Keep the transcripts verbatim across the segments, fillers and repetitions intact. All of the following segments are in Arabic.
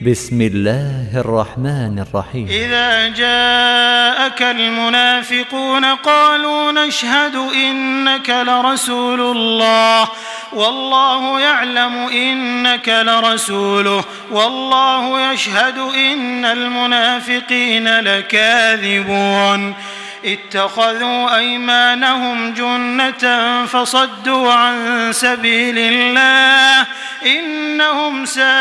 بسم الله الرحمن الرحيم. إذا جاءك المنافقون قالوا نشهد إنك لرسول الله والله يعلم إنك لرسوله والله يشهد إن المنافقين لكاذبون اتخذوا أيمانهم جنة فصدوا عن سبيل الله إنهم ساء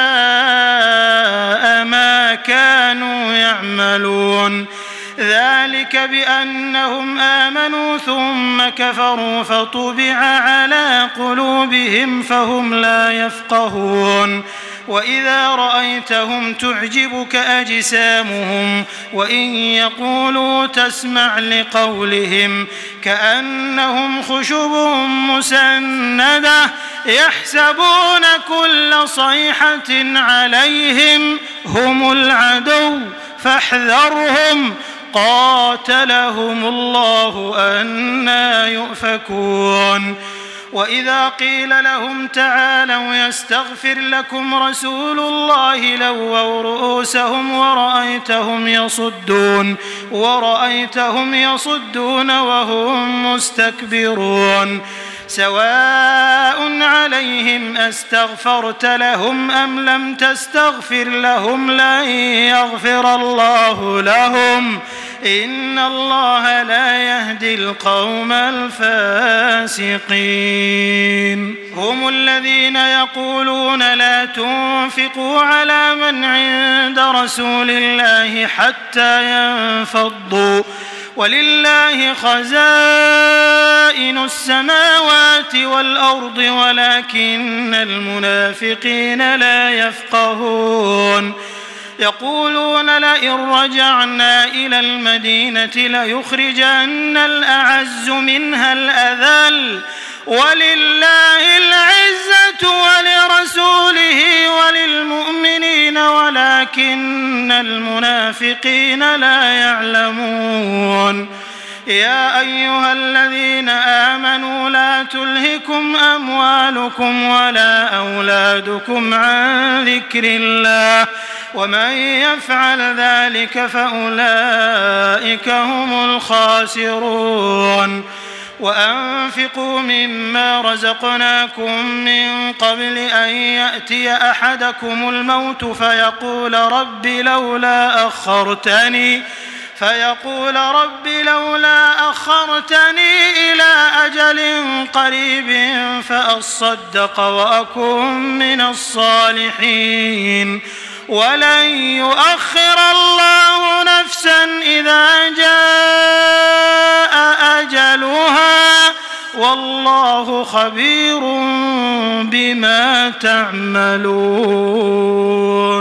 ما كانوا يعملون ذلك بأنهم آمنوا ثم كفروا فطبع على قلوبهم فهم لا يفقهون وإذا رأيتهم تعجبك أجسامهم وإن يقولوا تسمع لقولهم كأنهم خشب مسندة يحسبون كل صيحة عليهم هم العدو فاحذرهم قاتلهم الله أنى يؤفكون وإذا قيل لهم تعالوا يستغفر لكم رسول الله لووا رؤوسهم ورأيتهم يصدون ورأيتهم يصدون وهم مستكبرون سواء عليهم أستغفرت لهم أم لم تستغفر لهم لن يغفر الله لهم إن الله لا يهدي القوم الفاسقين هم الذين يقولون لا تنفقوا على من عند رسول الله حتى ينفضوا ولله خزائن السماوات والأرض ولكن المنافقين لا يفقهون يقولون لئن رجعنا إلى المدينة ليخرجن الأعز منها الأذل ولله العزة ولرسوله وللمؤمنين ولكن المنافقين لا يعلمون يا أيها الذين آمنوا لا تلهكم أموالكم ولا أولادكم عن ذكر الله ومن يفعل ذلك فأولئك هم الخاسرون وأنفقوا مما رزقناكم من قبل أن يأتي أحدكم الموت فيقول رب لولا أخرتني فيقول رب لولا أخرتني إلى أجل قريب فأصدق وأكن من الصالحين ولن يؤخر الله نفسا إذا جاء أجلها والله خبير بما تعملون.